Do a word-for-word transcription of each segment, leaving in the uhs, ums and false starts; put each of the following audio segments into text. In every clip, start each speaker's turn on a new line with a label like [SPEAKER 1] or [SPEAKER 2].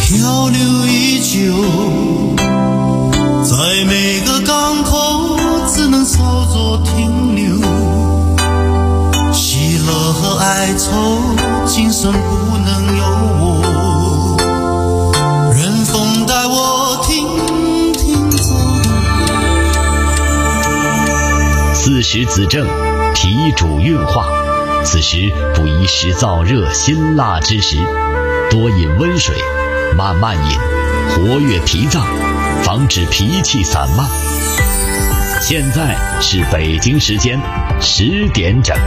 [SPEAKER 1] 漂流依旧，在每个港口只能稍作停留，喜乐和哀愁今生不能有我，任风带我停停走。
[SPEAKER 2] 四时子正，脾主运化，此时不宜食燥热辛辣之食，多饮温水，慢慢饮，活跃脾脏，防止脾气散漫。现在是北京时间十点整。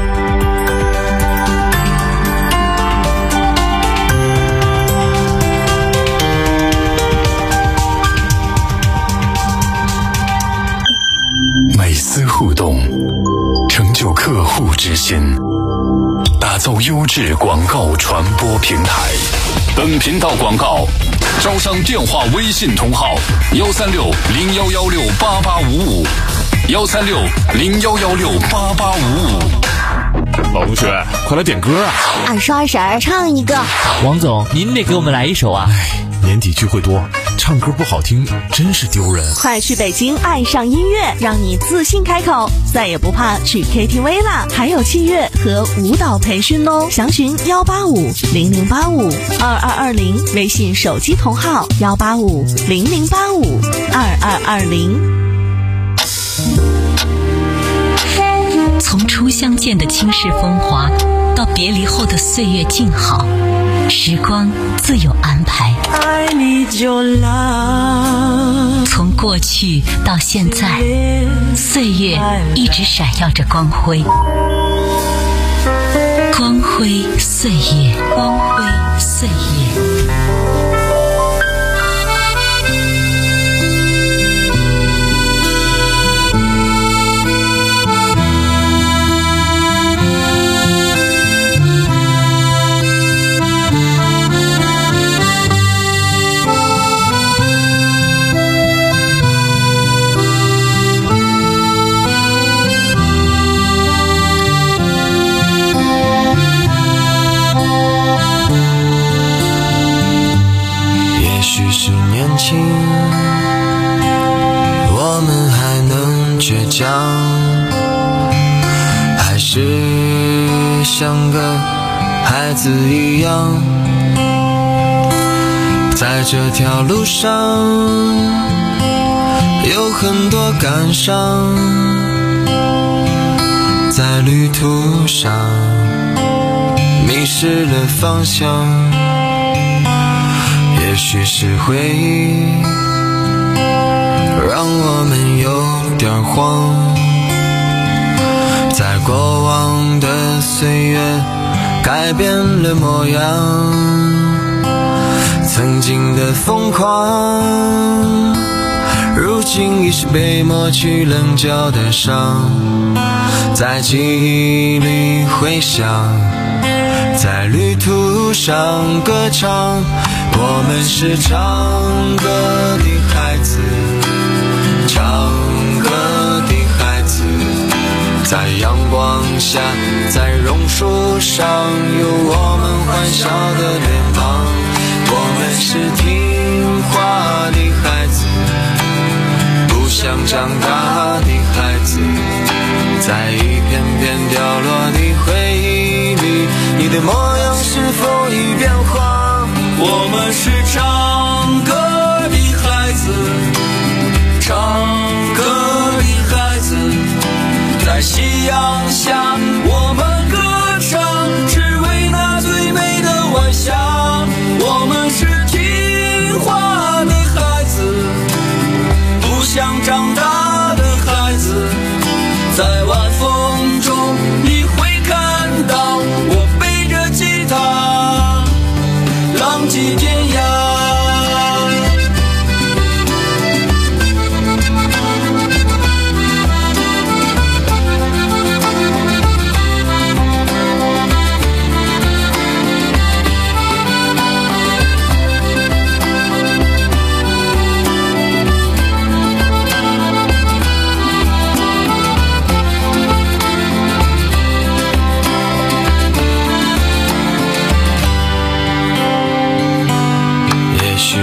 [SPEAKER 3] 每丝互动，成就客户之心，打造优质广告传播平台。本频道广告招商电话微信同号幺三六零幺幺六八八五五幺三六零幺幺六八八五五。
[SPEAKER 4] 老同学，快来点歌啊！
[SPEAKER 5] 二叔二婶儿唱一个。
[SPEAKER 6] 王总，您得给我们来一首啊！
[SPEAKER 4] 哎，年底聚会多，唱歌不好听真是丢人。
[SPEAKER 7] 快去北京爱上音乐，让你自信开口，再也不怕去 K T V 啦！还有器乐和舞蹈培训哦，详询幺八五零零八五二二二零，微信手机同号幺八五零零八五二二二零。
[SPEAKER 8] 从初相见的倾世风华，到别离后的岁月静好，时光自有安排。
[SPEAKER 9] I need your love。
[SPEAKER 8] 从过去到现在，岁月一直闪耀着光辉，光辉岁月，光辉岁月。
[SPEAKER 1] 我们还能倔强，还是像个孩子一样，在这条路上有很多感伤，在旅途上迷失了方向，也许是回忆让我们有点慌，在过往的岁月改变了模样，曾经的疯狂如今已是被抹去棱角的伤，在记忆里回响，在旅途上歌唱，我们是唱歌的孩子，唱歌的孩子，在阳光下，在榕树上，有我们欢笑的脸庞，我们是听话的孩子，不想长大的孩子，在一片片掉落的回忆里，你的模样是否已变化？我们是唱歌的孩子，唱歌的孩子，在夕阳下我们歌唱，只为那最美的晚霞。我们是听话的孩子，不想长大的孩子，在晚风中你会看到我背着吉他浪迹天涯。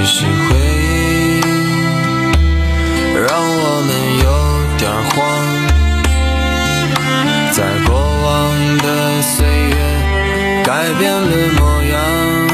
[SPEAKER 1] 是回忆让我们有点慌，在过往的岁月改变了模样，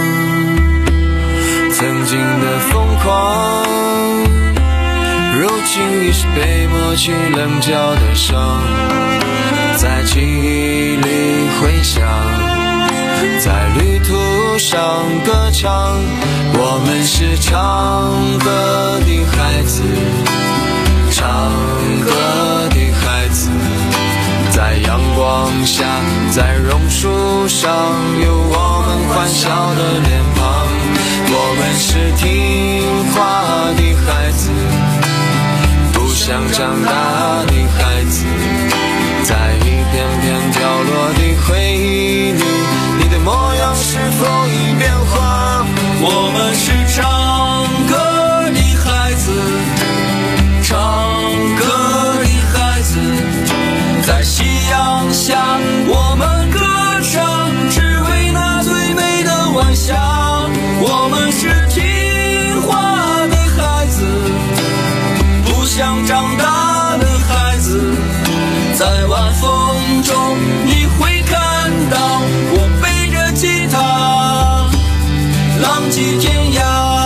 [SPEAKER 1] 曾经的疯狂如今已是被抹去棱角的伤，在记忆里回响，在旅途上歌唱。我们是唱歌的孩子，唱歌的孩子，在阳光下，在榕树上，有我们欢笑的脸庞。我们是听话的孩子，不想长大的孩子，在一片片掉落的回忆里，你的模样是否已变化？
[SPEAKER 10] 我们是唱歌的孩子，唱歌的孩子，在夕阳下我们歌唱，只为那最美的晚霞。我们是听话的孩子，不想长大的孩子，在晚风中你会看到我背着吉他浪迹天涯。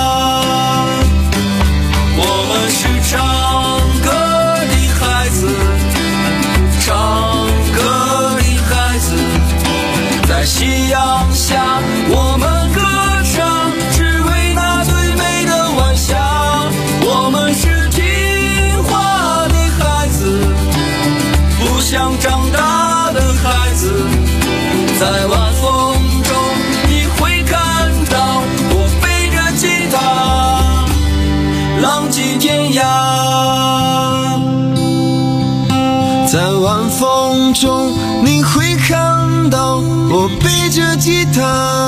[SPEAKER 10] 我们是唱歌的孩子，唱歌的孩子，在夕阳下我们歌唱，只为那最美的晚霞。我们是听话的孩子，不想长大的孩子，在晚风中你会看到我背着吉他浪迹天涯。
[SPEAKER 1] 在晚风中你会看到我背着吉他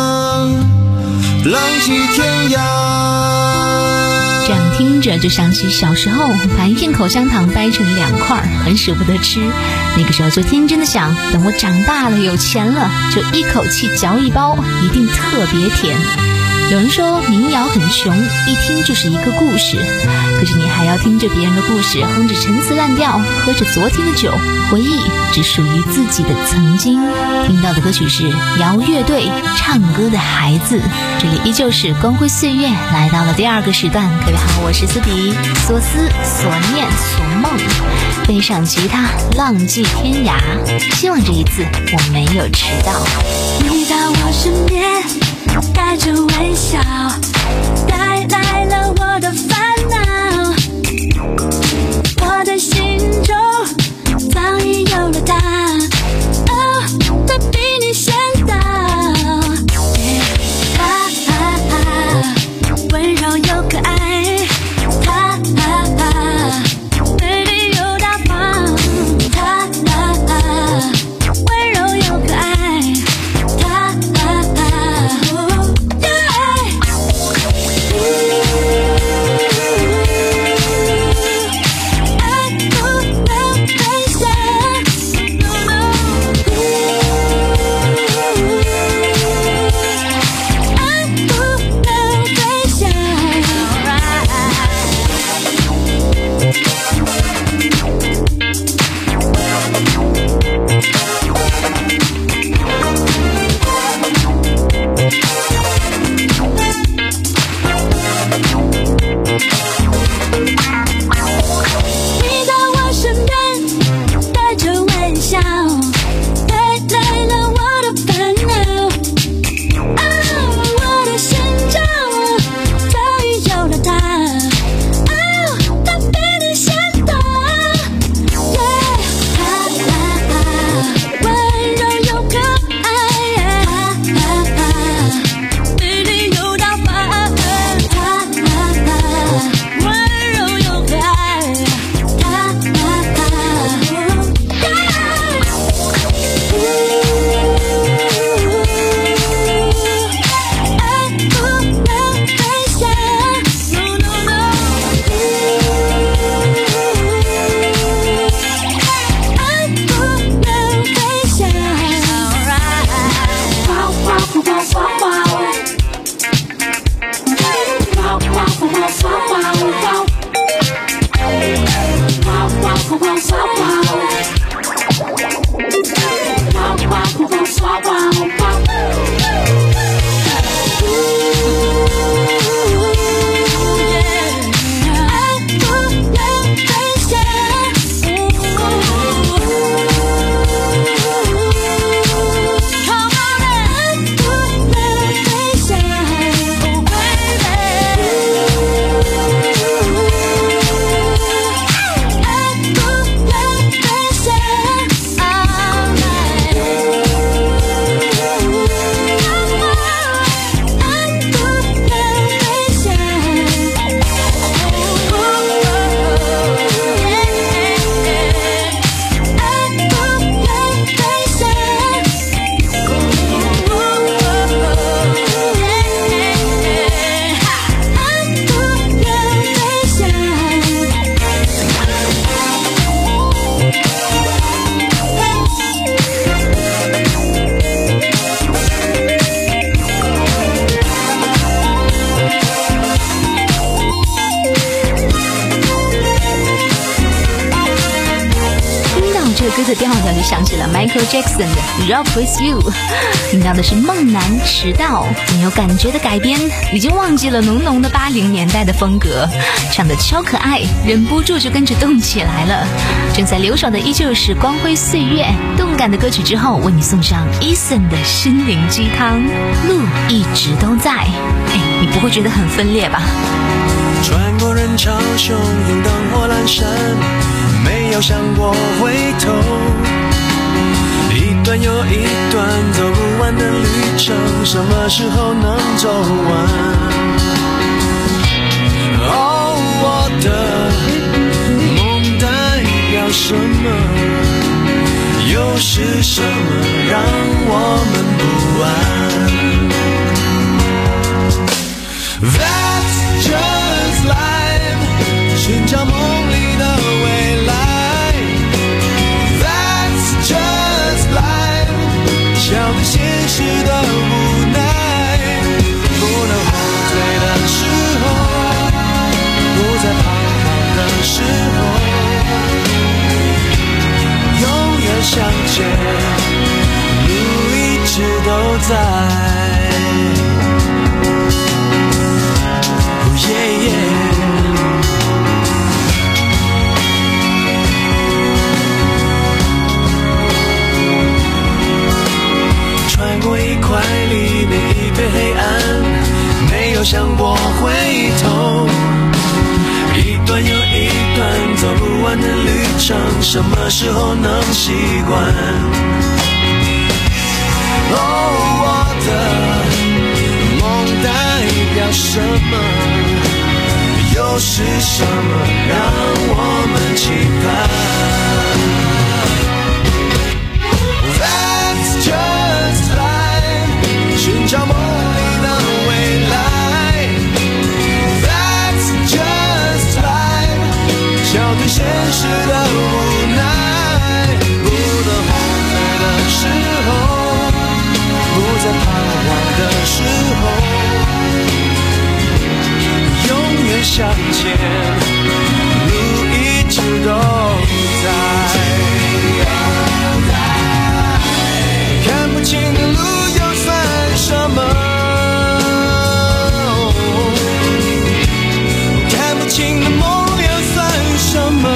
[SPEAKER 1] 浪迹天涯。
[SPEAKER 8] 这样听着就想起小时候把一片口香糖掰成两块，很舍不得吃。那个时候就天真的想，等我长大了有钱了，就一口气嚼一包，一定特别甜。有人说民谣很穷，一听就是一个故事，可是你还要听着别人的故事，哼着陈词滥调，喝着昨天的酒，回忆只属于自己的曾经。听到的歌曲是摇乐队唱歌的孩子，这里依旧是光辉岁月，来到了第二个时段。各位好，我是思迪，所思所念所梦，背上吉他浪迹天涯，希望这一次我没有迟到。
[SPEAKER 11] 你到我身边带着微笑，带来了我的烦恼，我的心中早已有了答案，哦，它比你先到，他温柔又可爱，他美丽又大方，他温柔又可爱，他
[SPEAKER 8] 的调调就想起了 Michael Jackson 的 Rock With You， 听到的是梦男迟到，很有感觉的改编，已经忘记了浓浓的八零年代的风格，唱得超可爱，忍不住就跟着动起来了。正在留守的依旧是光辉岁月，动感的歌曲之后，为你送上 Eason 的心灵鸡汤，路一直都在。哎，你不会觉得很分裂吧？
[SPEAKER 1] 穿过人潮汹涌，灯火阑珊，没有想过回头，一段又一段走不完的旅程，什么时候能走完？哦，我的梦代表什么？又是什么让我们不安？ That's just life， 寻找梦里的未来。That's just life， 笑对现实的无奈。不能后退的时候，不再彷徨的时候，永远向前，路一直都在。Yeah, yeah. 穿过一块黎明，一片黑暗，没有想过回头，一段又一段走不完的旅程，什么时候能习惯？哦，我的梦代表什么？又是什么让我们期盼 ？That's just life， 寻找梦里的未来。That's just life， 笑对现实的无奈。不能后退的时候，不再彷徨的时候。永远向前，路一直都在。看不清的路又算什么？看不清的梦又算什么？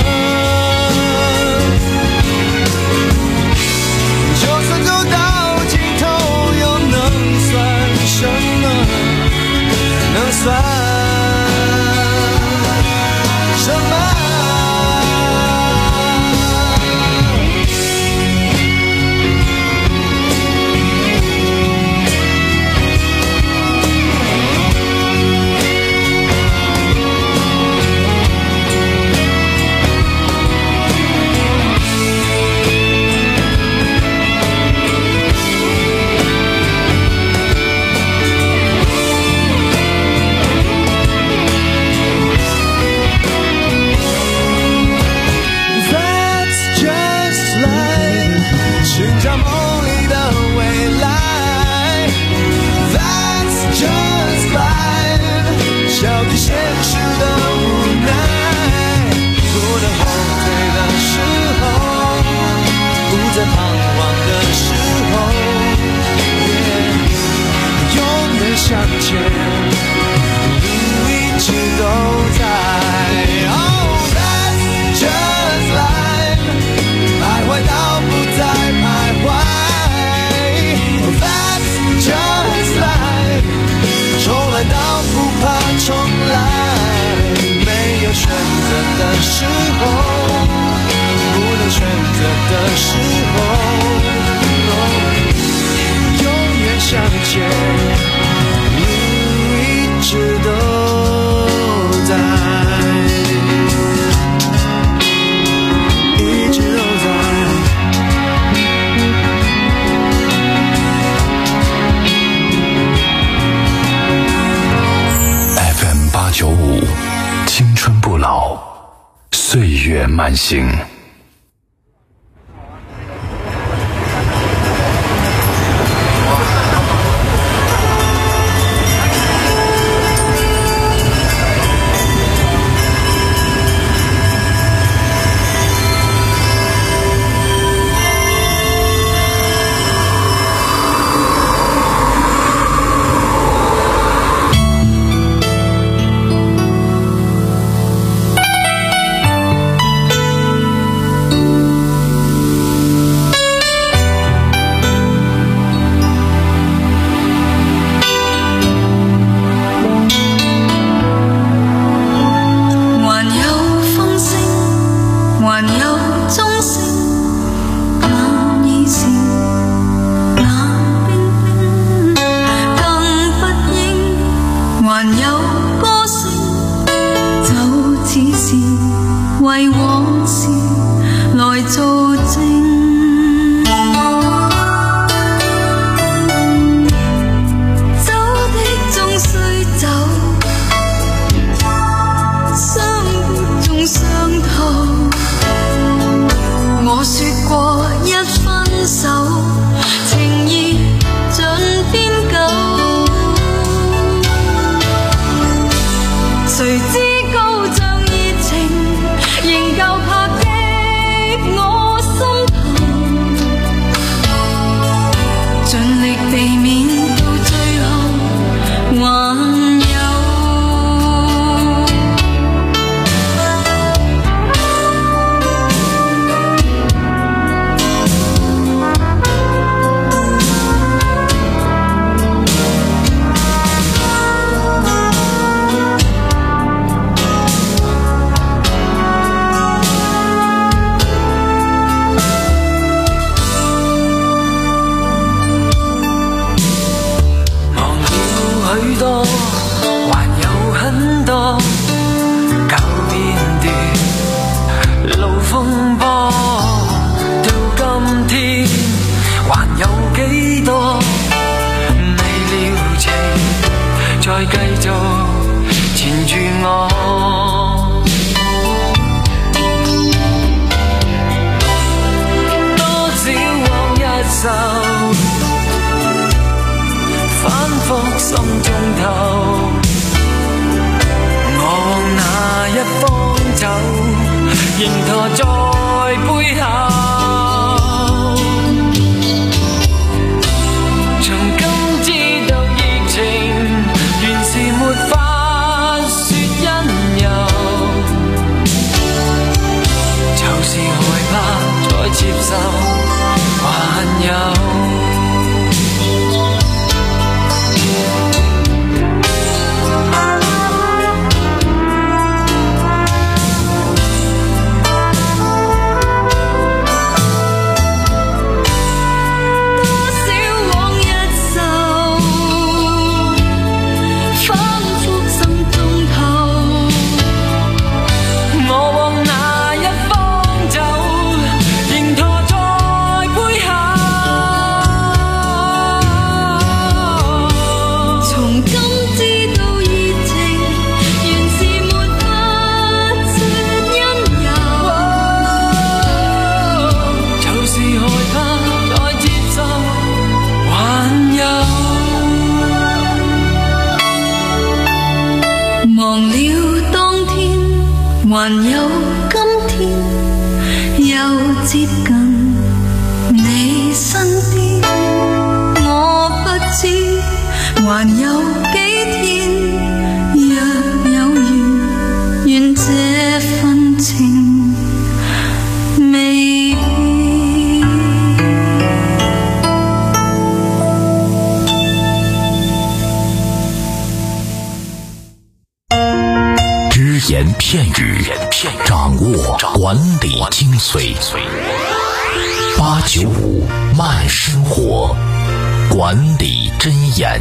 [SPEAKER 1] 就算走到尽头，又能算什么？能算？向前，路一直都在。Oh, that's just life， 徘徊到不再徘徊。Oh, that's just life， 重来到不怕重来。没有选择的时候，不能选择的时候， oh, 永远向前。一直都在，一直都在。
[SPEAKER 3] F M 八九五，青春不老，岁月慢行。
[SPEAKER 11] 谁知高涨热情仍旧拍击我心头，尽力避免到最后还有。
[SPEAKER 10] 再繼續纏住我，多少往日愁反覆心中頭，我往哪一方走，仍拖在背後。從今知道熱情原是沒法說因由，就是害怕再接受，還有還有今天又接近你身邊，我不知還有幾天，若有緣，願這份情未變。
[SPEAKER 3] 只言片语，掌握管理精髓。八九五慢生活，管理箴言。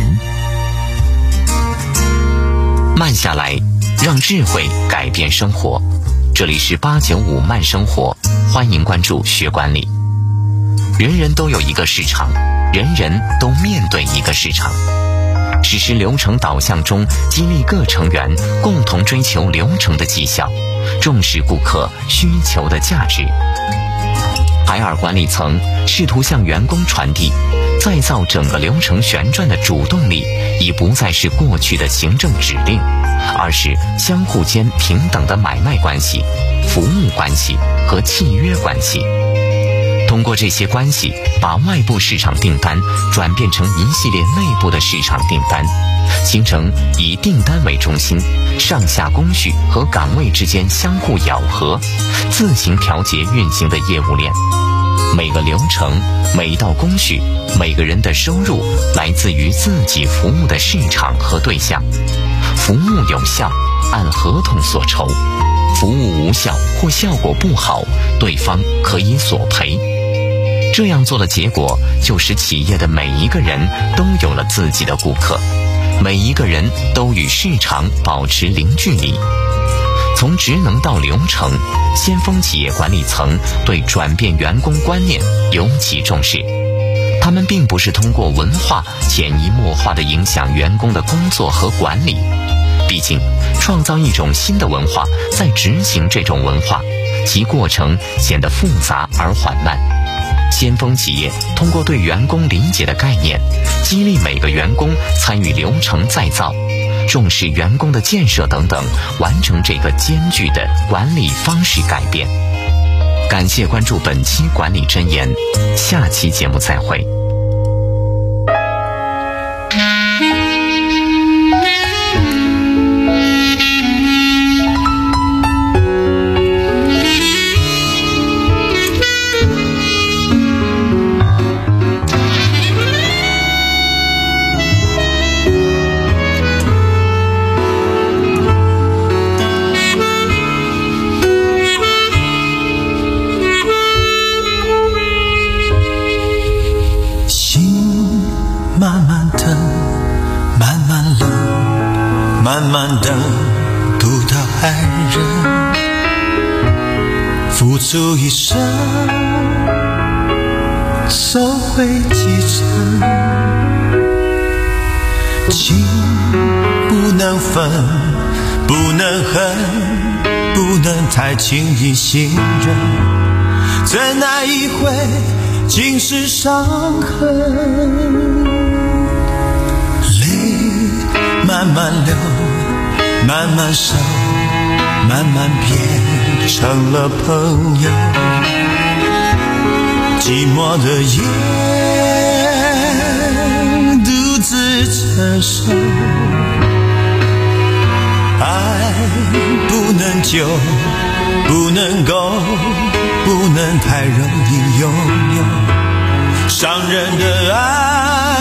[SPEAKER 2] 慢下来，让智慧改变生活。这里是八九五慢生活，欢迎关注学管理。人人都有一个市场，人人都面对一个市场。实施流程导向中，激励各成员共同追求流程的绩效，重视顾客需求的价值。海尔管理层试图向员工传递，再造整个流程旋转的主动力，已不再是过去的行政指令，而是相互间平等的买卖关系、服务关系和契约关系。通过这些关系，把外部市场订单转变成一系列内部的市场订单，形成以订单为中心，上下工序和岗位之间相互咬合，自行调节运行的业务链。每个流程、每一道工序、每个人的收入来自于自己服务的市场和对象。服务有效，按合同所酬；服务无效或效果不好，对方可以索赔。这样做的结果，就使企业的每一个人都有了自己的顾客，每一个人都与市场保持零距离。从职能到流程，先锋企业管理层对转变员工观念尤其重视。他们并不是通过文化潜移默化地影响员工的工作和管理，毕竟创造一种新的文化，再执行这种文化，其过程显得复杂而缓慢。先锋企业通过对员工理解的概念，激励每个员工参与流程再造，
[SPEAKER 12] 重视员工的建设等等，完成这个艰巨的管理方式改变。感谢关注本期管理箴言，下期节目再会。
[SPEAKER 1] 慢慢的读到爱人，付出一生，收回几成，情不能分，不能恨，不能太轻易信任，真爱一回尽是伤痕，泪慢慢流，慢慢收，慢慢变成了朋友，寂寞的夜独自承受，爱不能久，不能够，不能太容易拥有，伤人的爱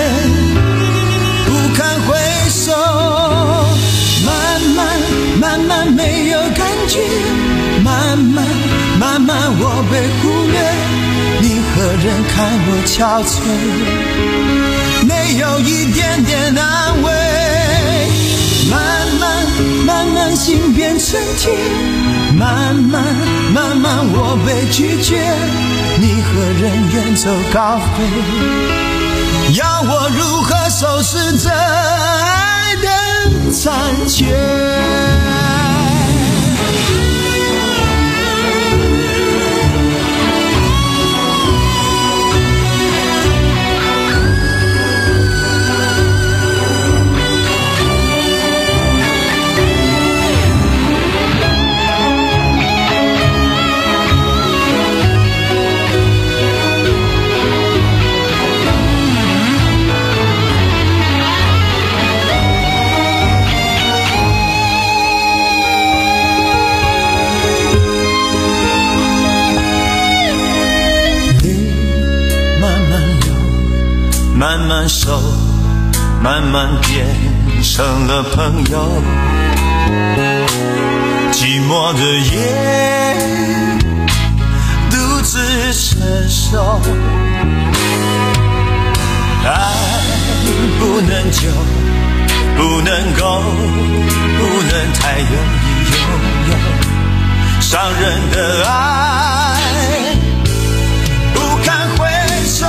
[SPEAKER 1] 不堪回首，慢慢慢慢没有感觉，慢慢慢慢我被忽略，你何人看我憔悴，没有一点点安慰，慢慢慢慢心变成铁，慢慢慢慢我被拒绝，你何人远走高飞，要我如何收拾这爱的残缺。慢慢收，慢慢变成了朋友，寂寞的夜独自承受，爱不能久，不能够，不能太容易拥有，伤人的爱不堪回首，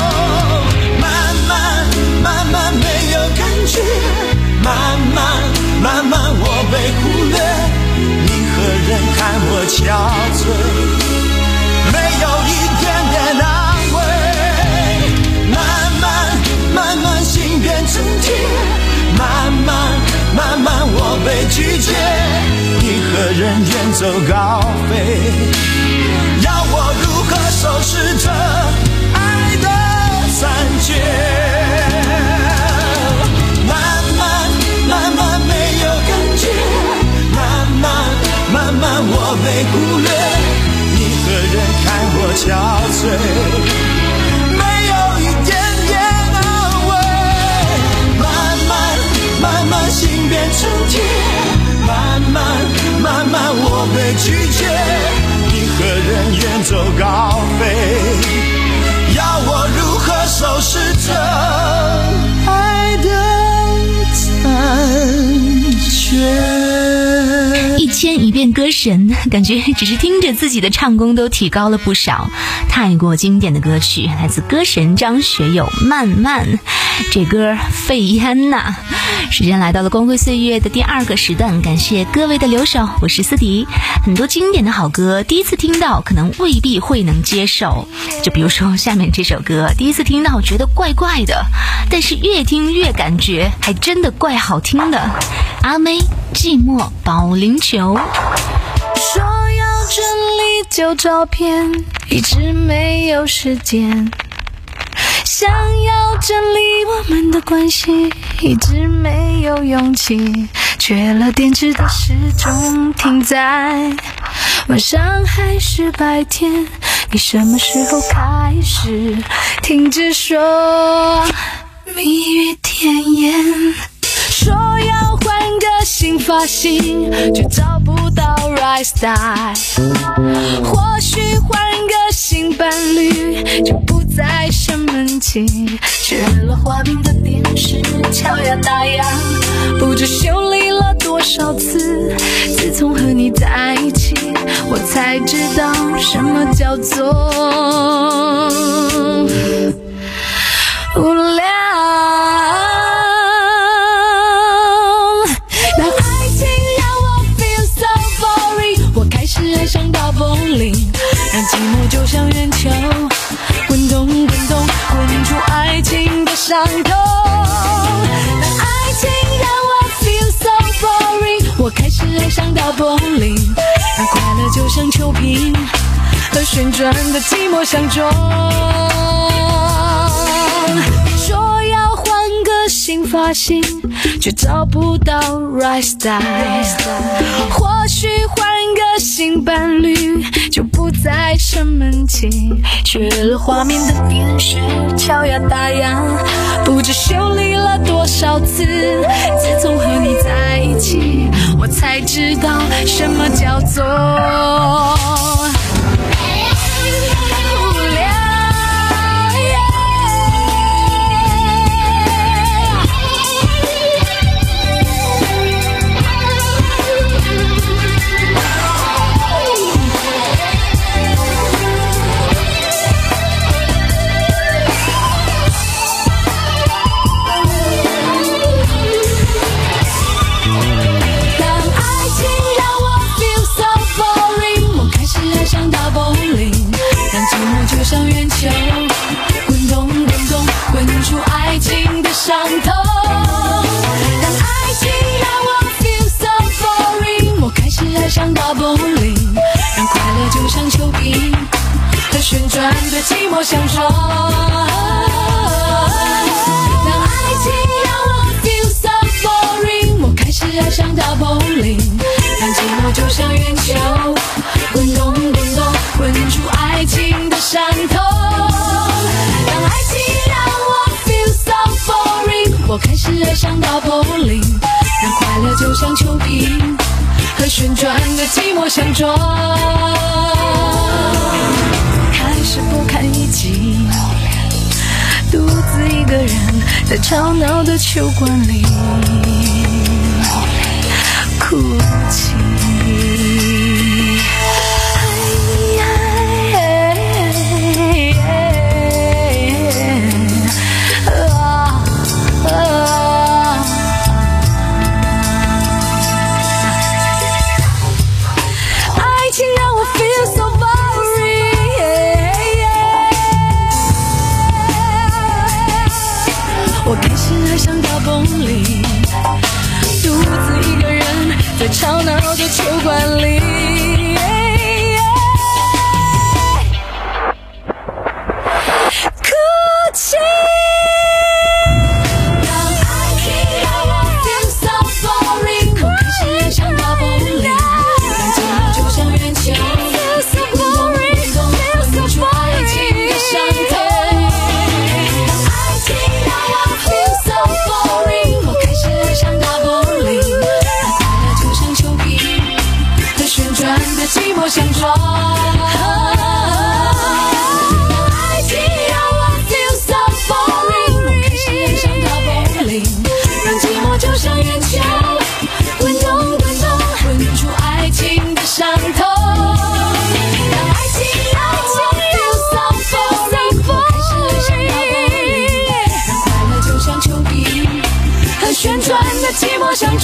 [SPEAKER 1] 慢慢没有感觉，慢慢慢慢我被忽略，你何人看我憔悴，没有一点点安慰，慢慢慢慢心变成铁，慢慢慢慢我被拒绝，你何人远走高飞，要我如何收拾这爱的残缺，慢慢没有感觉，慢慢慢慢我被忽略，你何人看我憔悴，没有一点点安慰，慢慢慢慢心变成铁，慢慢慢慢我被拒绝，你何人远走高飞，要我如何收拾这爱的残缺。
[SPEAKER 8] 一千千一变歌神，感觉只是听着自己的唱功都提高了不少。太过经典的歌曲，来自歌神张学友《慢慢》，这歌肺烟呐。时间来到了光辉岁月的第二个时段，感谢各位的留守，我是思迪。很多经典的好歌，第一次听到可能未必会能接受，就比如说下面这首歌，第一次听到觉得怪怪的，但是越听越感觉还真的怪好听的。阿妹寂寞保龄球。
[SPEAKER 13] 说要整理旧照片，一直没有时间，想要整理我们的关系，一直没有勇气，缺了电池的时钟停在晚上还是白天，你什么时候开始停止说蜜语甜言？说要换个新发型，却找不到 right style， 或许换个新伴侣，就不再生闷气，缺了画面的电视敲呀打呀，不知修理了多少次，自从和你在一起，我才知道什么叫做无聊。爱上大风铃，让寂寞就像圆球滚动滚动，滚出爱情的伤痛。当爱情让我 feel so boring， 我开始爱上大风铃，让快乐就像球瓶和旋转的寂寞相撞。说要换个新发型，却找不到 right style， 或许换个新伴侣，就不再生闷气，缺了画面的电视敲呀打呀，不知修理了多少次，自从和你在一起，我才知道什么叫做像圆球滚动滚动，滚出爱情的伤痛。当爱情让我 feel so boring， 我开始爱上大风铃，让快乐就像球瓶和旋转的寂寞相撞。当爱情让我 feel so boring， 我开始爱上大风铃，让寂寞就像圆球滚动滚动，滚出爱情的伤痛。当爱情让我 feel so boring， 我开始爱上大风铃，让快乐就像球瓶和旋转的寂寞相撞。开始不堪一击，独自一个人在吵闹的球馆里哭泣。在吵闹的球馆里哭泣。当爱情让我 feel so boring， 我开始爱上大风铃，让寂寞就像圆球滚动滚动，滚出爱情的伤痛。当爱情让我 feel so boring， 我开始爱上大风铃，旋转的寂寞相撞。当爱情让我 feel so boring， 我开始爱上大风铃，让寂寞就像圆球滚动滚动，滚出爱情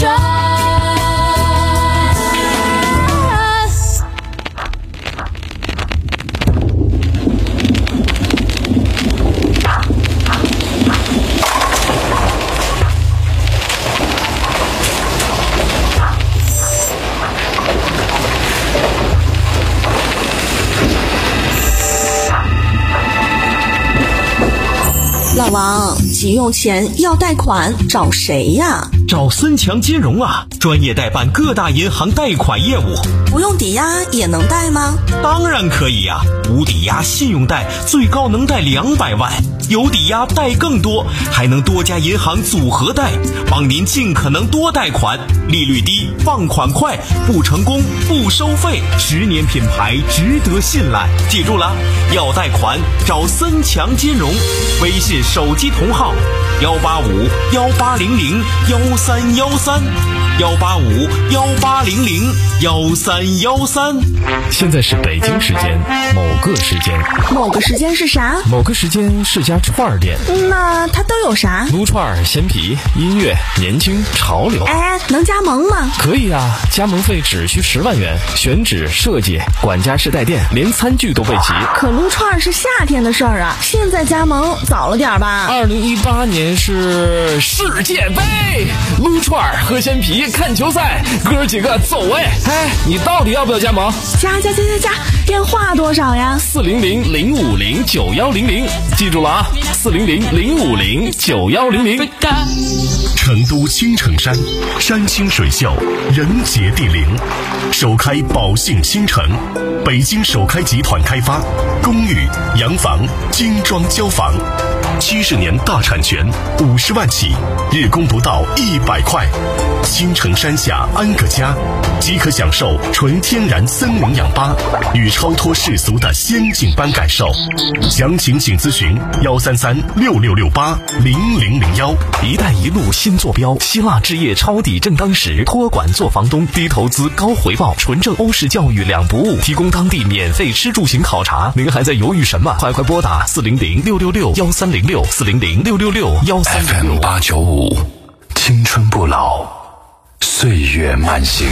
[SPEAKER 7] 老王，急用钱要贷款找谁呀？
[SPEAKER 14] 找森强金融啊，专业代办各大银行贷款业务。
[SPEAKER 7] 不用抵押也能贷吗？
[SPEAKER 14] 当然可以呀、啊，无抵押信用贷最高能贷两百万，有抵押贷更多，还能多家银行组合贷，帮您尽可能多贷款，利率低，放款快，不成功不收费，十年品牌值得信赖。记住了，要贷款找森强金融，微信手机同号幺八五幺八零零幺三幺三幺八五幺八零零幺三幺三。
[SPEAKER 4] 现在是北京时间某个时间，
[SPEAKER 7] 某个时间是啥？
[SPEAKER 4] 某个时间是家串儿店。
[SPEAKER 7] 那它都有啥？
[SPEAKER 4] 撸串、鲜皮、音乐、年轻、潮流。
[SPEAKER 7] 哎，能加盟吗？
[SPEAKER 4] 可以啊，加盟费只需十万元，选址、设计、管家式带电，连餐具都备齐。
[SPEAKER 7] 可撸串是夏天的事儿啊，现在加盟早了点吧？
[SPEAKER 4] 二零一八年是世界杯，撸串、喝鲜皮、看球赛，哥几个走哎！哎，你到底要不要加盟？
[SPEAKER 7] 加加加加加，电话多少呀？
[SPEAKER 4] 四零零零五零九幺零零，记住了啊，四零零零五零九幺零零。
[SPEAKER 3] 成都青城山，山清水秀，人杰地灵，首开宝兴新城，北京首开集团开发，公寓、洋房、精装交房，七十年大产权，五十万起，日供不到一百块。青城山下安个家，即可享受纯天然森林氧吧与超脱世俗的仙境般感受。详情请咨询幺三三六六六八零零零幺。
[SPEAKER 4] 一带一路新坐标，希腊置业抄底正当时，托管做房东，低投资高回报，纯正欧式教育两不误，提供当地免费吃住行考察。您还在犹豫什么？快快拨打四零零六六六幺三零六四零零六六六幺三零六。
[SPEAKER 3] F M 八九五，青春不老，岁月慢行。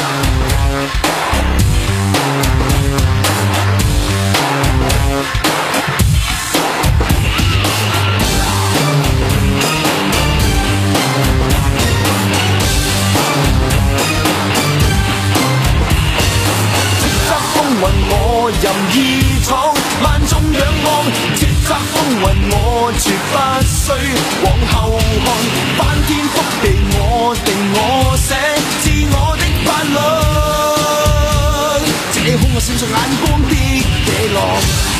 [SPEAKER 10] 我任意闖，萬眾仰望，叱咤風雲我絕不需往後看，翻天覆地我定我寫，自我的法律，這空我閃爍眼光的野狼。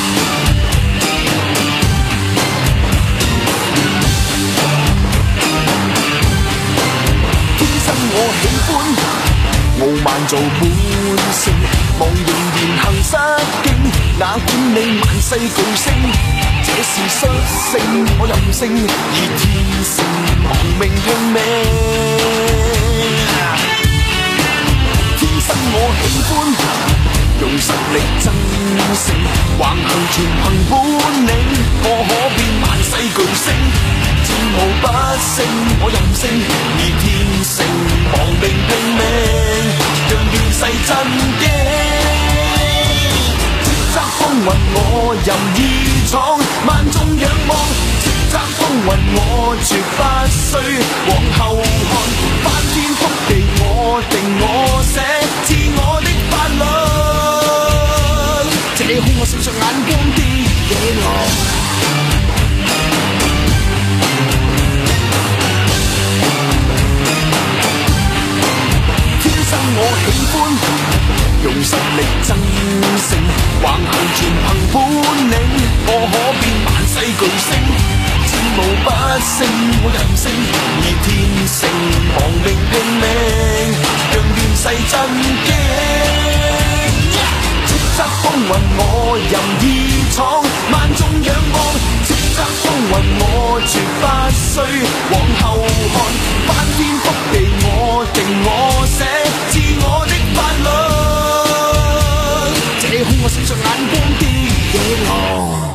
[SPEAKER 10] 天生我喜歡傲慢做本性，望仍然行失敬，哪管你萬世巨星，這是率性，我任性，而天性亡命拼命。天生我喜歡用實力爭勝，橫行全憑本領，我可變萬世巨星，戰無不勝，我任性，而天性亡命拼命，讓亂世震驚。叱咤風雲我任意闖，萬眾仰望，叱咤風雲我絕不需往後看，翻天覆地我定我寫，自我的法律，這空我閃爍眼光的野狼。我喜歡用實力爭勝，橫行全憑本領，我可變萬世巨星，戰無不勝，我任性，而天性亡命拼命，讓亂世震驚。叱咤風雲我任意闖，萬眾仰望，叱咤風雲我絕不需往後看，翻天覆地我定我寫，自我的法律，這空我閃爍眼光的野狼。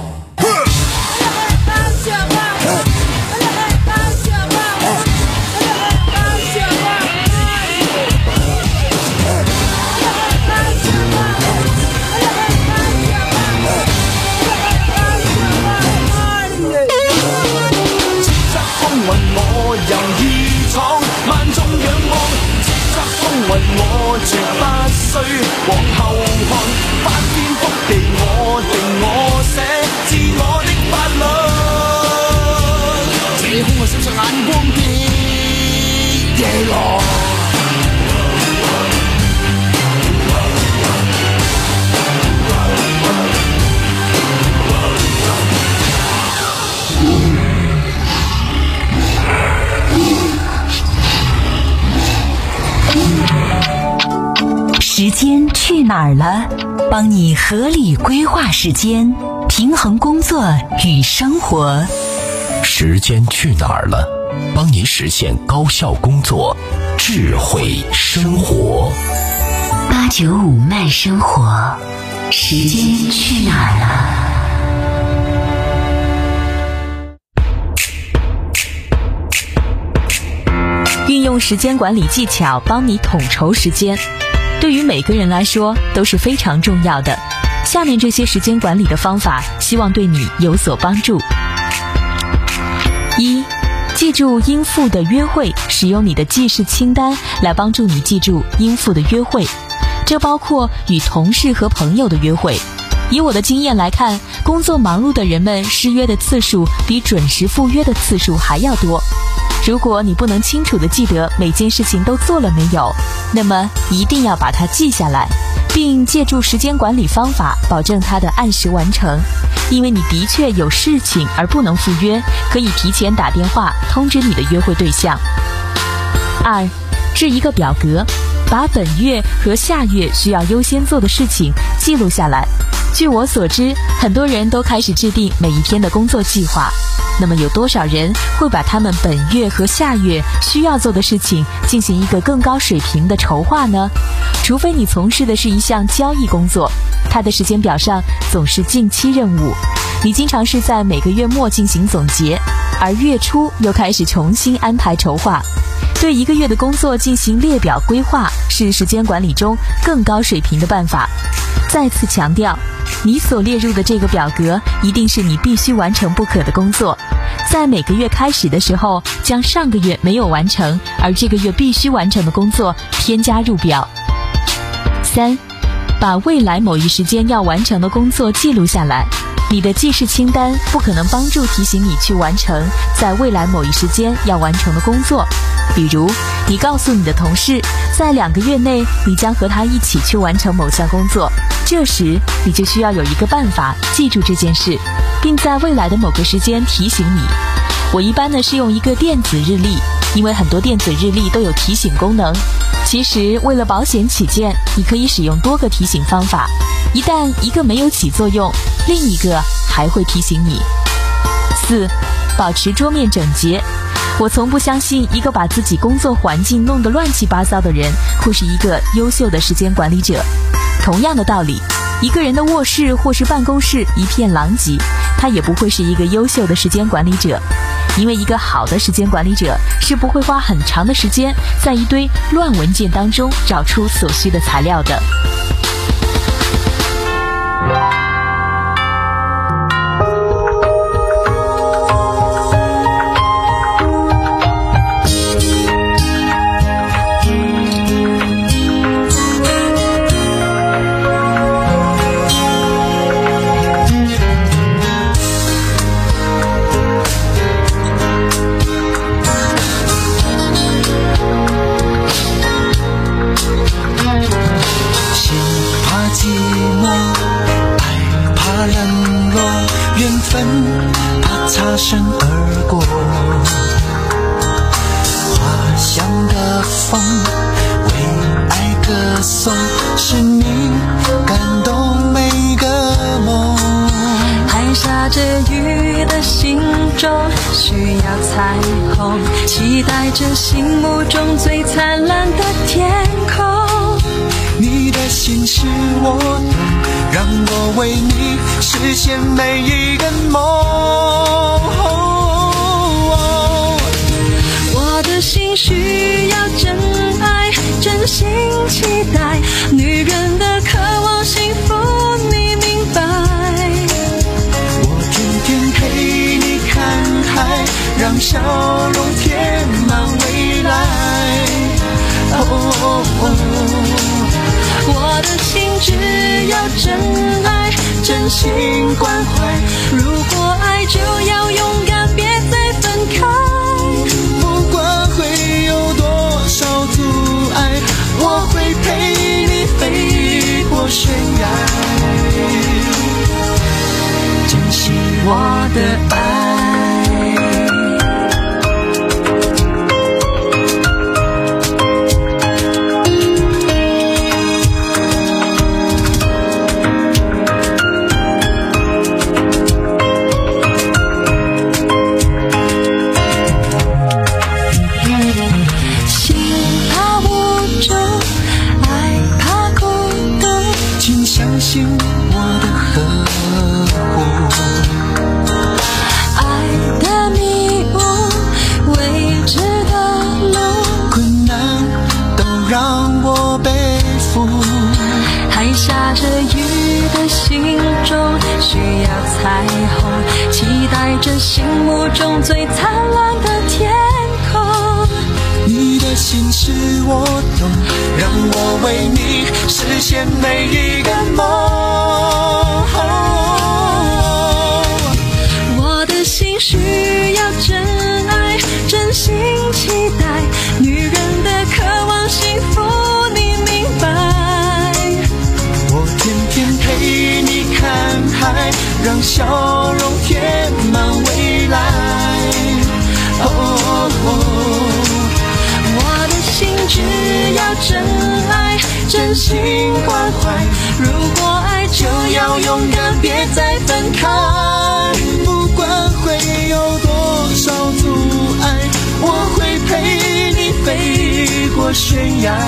[SPEAKER 15] 时间去哪儿了？帮你合理规划时间，平衡工作与生活。
[SPEAKER 16] 时间去哪儿了？帮您实现高效工作，智慧生活。
[SPEAKER 15] 八九五慢生活，时间去哪儿了？
[SPEAKER 7] 运用时间管理技巧帮你统筹时间，对于每个人来说都是非常重要的。下面这些时间管理的方法希望对你有所帮助。一、记住应付的约会，使用你的记事清单来帮助你记住应付的约会，这包括与同事和朋友的约会。以我的经验来看，工作忙碌的人们失约的次数比准时赴约的次数还要多。如果你不能清楚地记得每件事情都做了没有，那么一定要把它记下来，并借助时间管理方法保证它的按时完成。因为你的确有事情而不能赴约，可以提前打电话通知你的约会对象。二、制一个表格，把本月和下月需要优先做的事情记录下来。据我所知，很多人都开始制定每一天的工作计划。那么有多少人会把他们本月和下月需要做的事情进行一个更高水平的筹划呢？除非你从事的是一项交易工作，它的时间表上总是近期任务，你经常是在每个月末进行总结，而月初又开始重新安排筹划。对一个月的工作进行列表规划，是时间管理中更高水平的办法。再次强调，你所列入的这个表格一定是你必须完成不可的工作。在每个月开始的时候，将上个月没有完成而这个月必须完成的工作添加入表。三、把未来某一时间要完成的工作记录下来。你的记事清单不可能帮助提醒你去完成在未来某一时间要完成的工作。比如，你告诉你的同事，在两个月内你将和他一起去完成某项工作，这时你就需要有一个办法记住这件事，并在未来的某个时间提醒你。我一般呢是用一个电子日历，因为很多电子日历都有提醒功能。其实为了保险起见，你可以使用多个提醒方法，一旦一个没有起作用，另一个还会提醒你。四、保持桌面整洁。我从不相信一个把自己工作环境弄得乱七八糟的人会是一个优秀的时间管理者。同样的道理，一个人的卧室或是办公室一片狼藉，他也不会是一个优秀的时间管理者。因为一个好的时间管理者是不会花很长的时间在一堆乱文件当中找出所需的材料的。
[SPEAKER 1] 怕擦身而过，花香的风为爱歌颂，是你感动每个梦。
[SPEAKER 9] 还下着雨的心中需要彩虹，期待着心目中最灿烂的天空。
[SPEAKER 1] 你的心是我的，让我为你实现每一个梦。
[SPEAKER 9] 我的心需要真爱，真心期待，女人的渴望幸福你明白。
[SPEAKER 1] 我天天陪你看海，让笑容填满未来。哦哦哦，
[SPEAKER 9] 我的心只要真爱，真心关怀，如果爱就要勇敢，别再分开。
[SPEAKER 1] 不管会有多少阻碍，我会陪你飞过悬崖，珍惜我的爱。 信我的呵护。
[SPEAKER 9] 爱的迷雾，未知的路，
[SPEAKER 1] 困难都让我背负。
[SPEAKER 9] 还下着雨的心中需要彩虹，期待着心目中最灿烂的天空。
[SPEAKER 1] 你的心事我懂，让我为你实现每一个梦。
[SPEAKER 9] 我的心需要真爱，真心期待，女人的渴望幸福你明白。
[SPEAKER 1] 我天天陪你看海，让笑容填满未来。哦哦
[SPEAKER 9] 我的心只要真爱，真心关怀，如果爱就要勇敢，别再分开。
[SPEAKER 1] 不管会有多少阻碍，我会陪你飞过悬崖，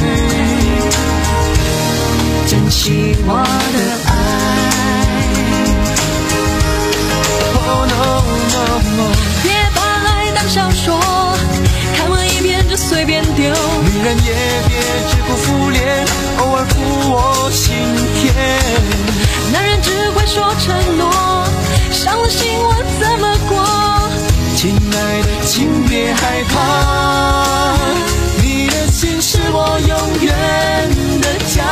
[SPEAKER 1] 珍惜我的爱。Oh no no no，
[SPEAKER 9] 别把爱当小说，看完一遍就随便丢。
[SPEAKER 1] 女人也别只顾敷脸，偶尔抚我心田。
[SPEAKER 9] 男人只会说承诺，伤了心我怎么过？
[SPEAKER 1] 亲爱的，请别害怕，你的心是我永远的家。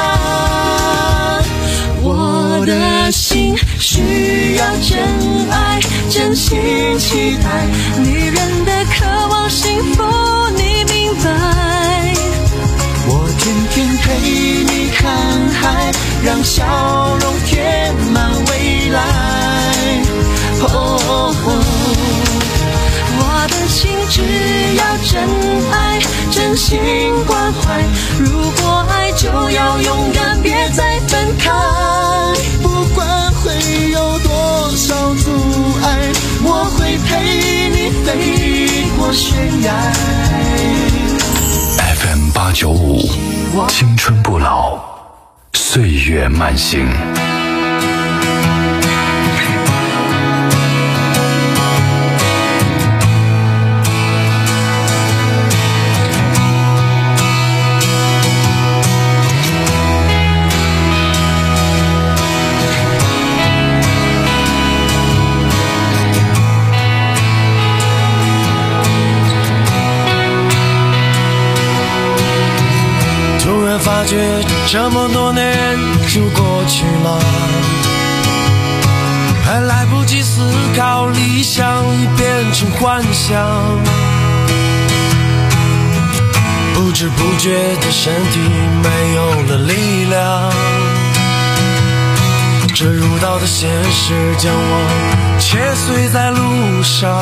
[SPEAKER 9] 我的心需要真爱，真心期待，女人的渴望幸福你明白。
[SPEAKER 1] 我天天陪你看海，让笑容填满未来。哦哦
[SPEAKER 9] 我的心只要真爱，真心关怀，如果爱就要勇敢，别再分开。
[SPEAKER 1] 不管会有多少阻碍，我会陪你飞过悬崖。
[SPEAKER 3] F M 八九五，青春不老，岁月慢行。
[SPEAKER 1] 发觉这么多年就过去了，还来不及思考，理想已变成幻想。不知不觉的身体没有了力量，这如刀的现实将我切碎在路上。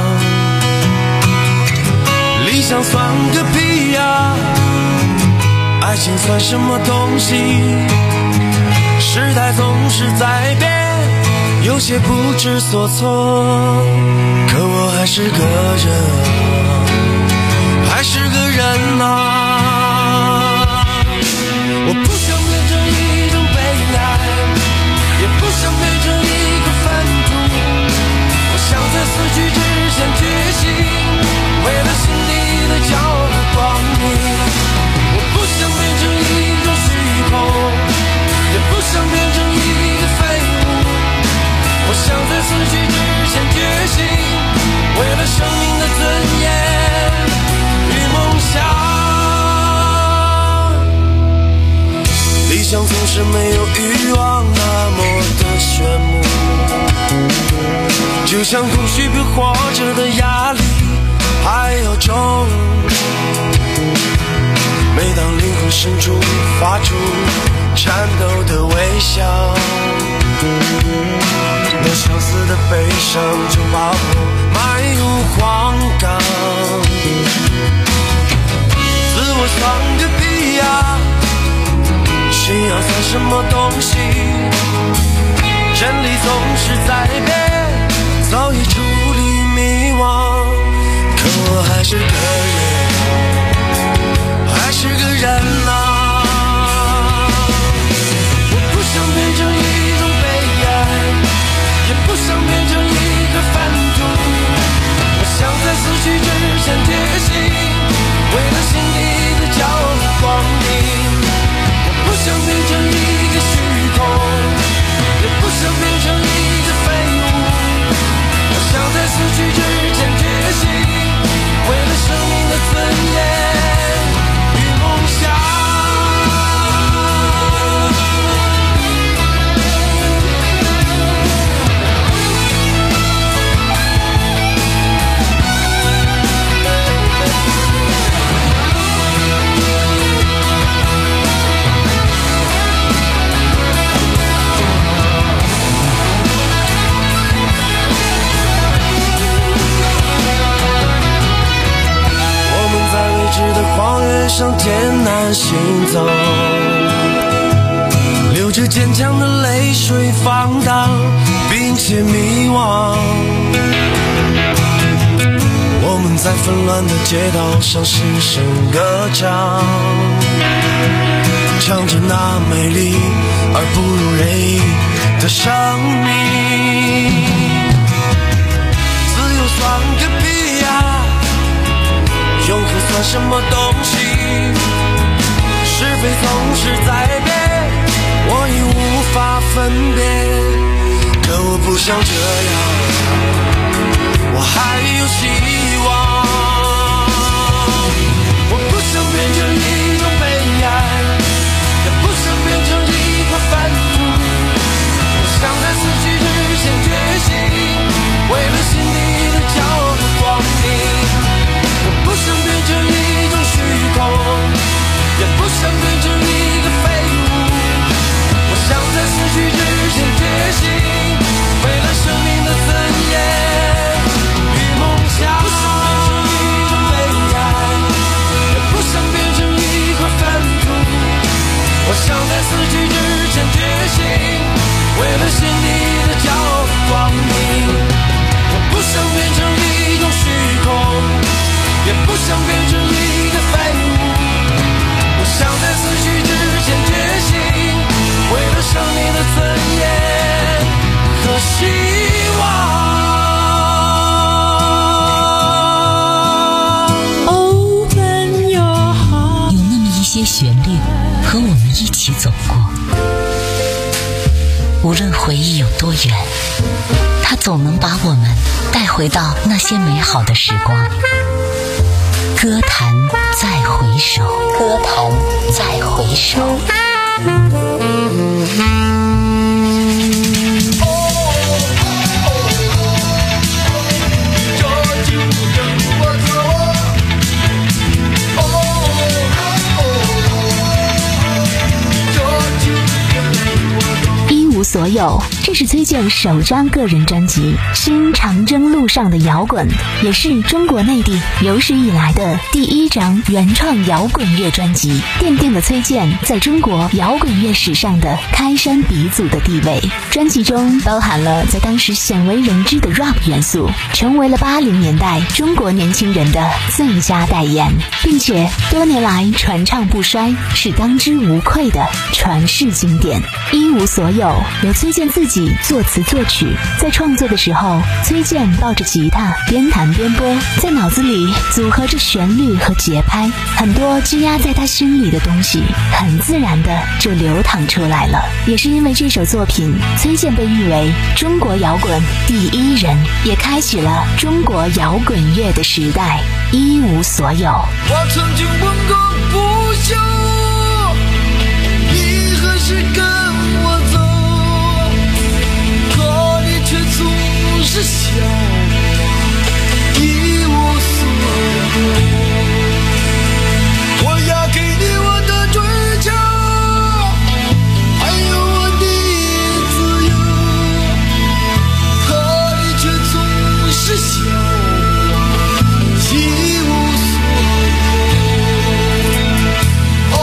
[SPEAKER 1] 理想算个屁呀，爱情算什么东西？时代总是在变，有些不知所措。可我还是个人，还是个人啊。我不想变成一种悲哀，也不想变成一个粪土。我想在死去之前觉醒，为了心底的骄傲和光明。不想变成一种虚空，也不想变成一个废物。我想在死去之前觉醒，为了生命的尊严与梦想。理想总是没有欲望那么的炫目，就像空虚比活着的压力还要重。每当灵魂深处发出颤抖的微笑，那相似的悲伤就把我埋入荒港。自我算个屁呀，信仰算什么东西？真理总是在变，早已处理迷惘。可我还是个人，还是个人啊。我不想变上艰难行走，流着坚强的泪水放荡并且迷惘。我们在纷乱的街道上失声歌唱，唱着那美丽而不如人意的生命。自由算个屁呀，永恒算什么东西？是非总是在变，我已无法分辨。可我不想这样，我还有希望。我不想变成一种悲哀，也不想变成一块粪土。我想在死去之前觉醒，为了心底的骄傲和光明。我不想变成一种虚空，也不想变成一个废物。我想在死去之前觉醒，为了生命的尊严与梦想。不想变成一块粪土，我想在死去之前觉醒，为了心底的骄傲和光明。我不想变成一种虚空，也不想变成一个废物。我想在死去之前觉醒，为了生命的尊严和希望。
[SPEAKER 15] 些旋律和我们一起走过，无论回忆有多远，它总能把我们带回到那些美好的时光。歌坛再回首，歌坛再回首。
[SPEAKER 8] 所有，这是崔健首张个人专辑《新长征路上的摇滚》，也是中国内地有史以来的第一张原创摇滚乐专辑，奠定了崔健在中国摇滚乐史上的开山鼻祖的地位。专辑中包含了在当时鲜为人知的 rap 元素，成为了八零年代中国年轻人的最佳代言，并且多年来传唱不衰，是当之无愧的传世经典。一无所有由崔健自己作词作曲，在创作的时候，崔健抱着吉他边弹边播，在脑子里组合着旋律和节拍，很多积压在他心里的东西很自然的就流淌出来了。也是因为这首作品，崔健被誉为中国摇滚第一人，也开启了中国摇滚乐的时代。一无所有。
[SPEAKER 1] 我曾经问过不休，你何时跟我走，可你却总是笑我一无所有。我要给你我的追求，还有我的自由，可你却总是笑我一无所有。哦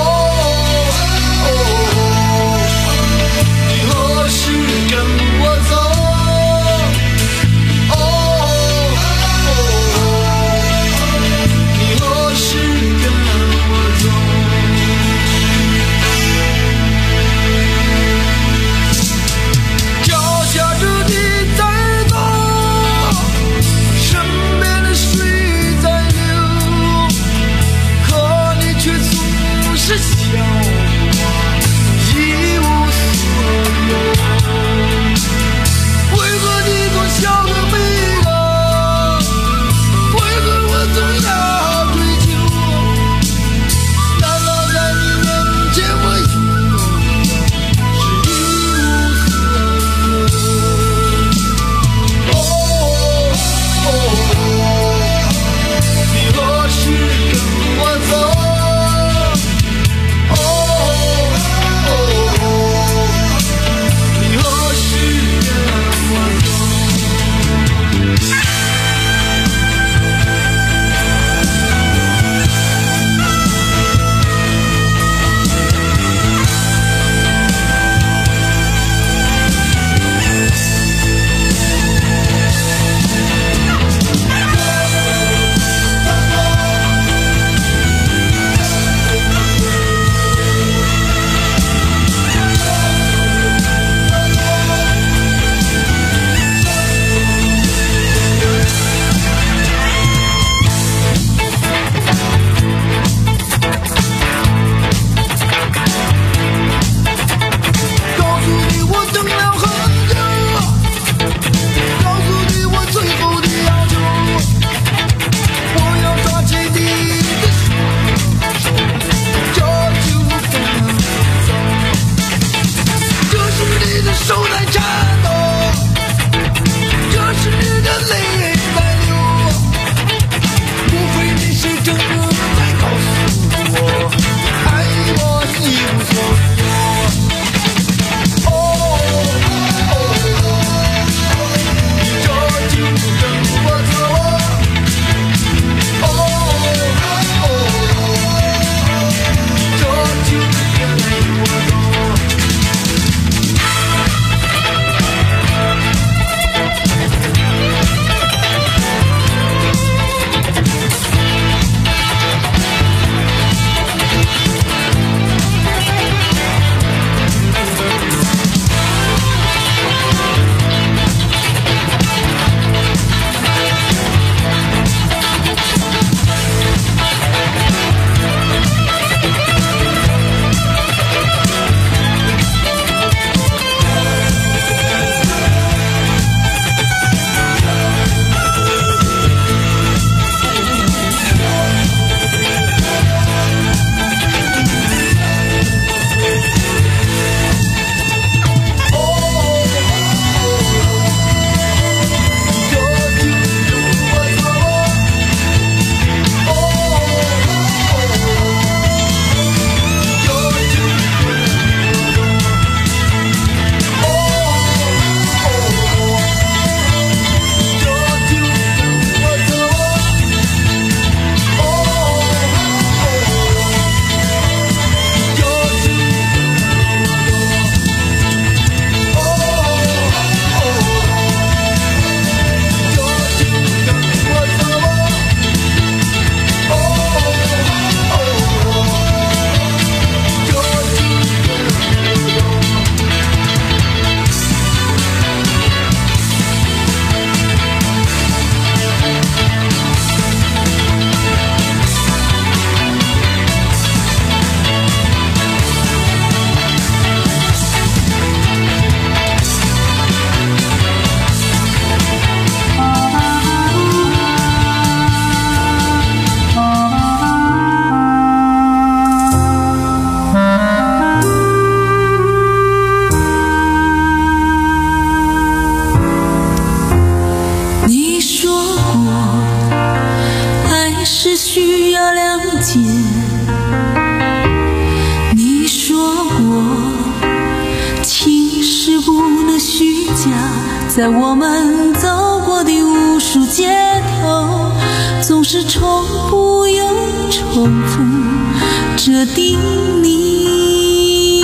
[SPEAKER 9] 在我们走过的无数街头，总是重复又重复着叮咛。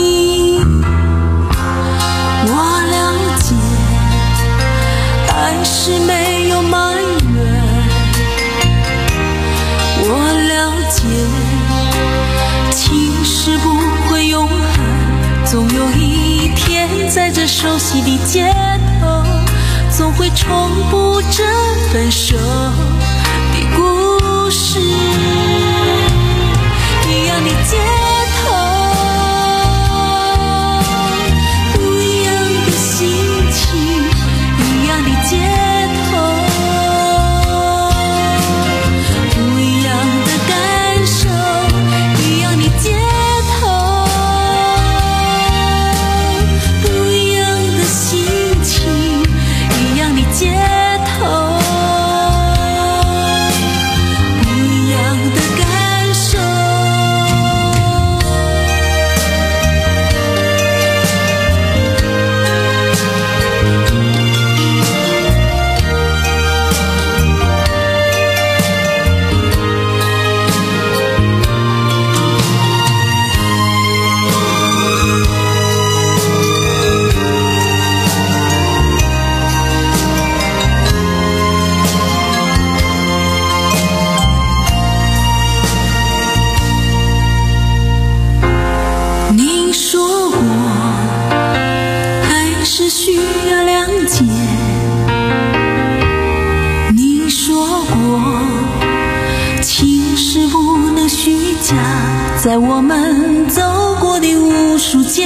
[SPEAKER 9] 我了解，爱是没有埋怨，我了解，情是不会永恒，总有一天在这熟悉的街头，总会重复着分手的故事。一样的街头，不一样的心情，一样的街头，不一样的感受，一样的街头，不一样的心情，一样的街头，不一样的感受。你说过，爱是需要谅解。你说过，情是不能虚假。在我们走过的无数街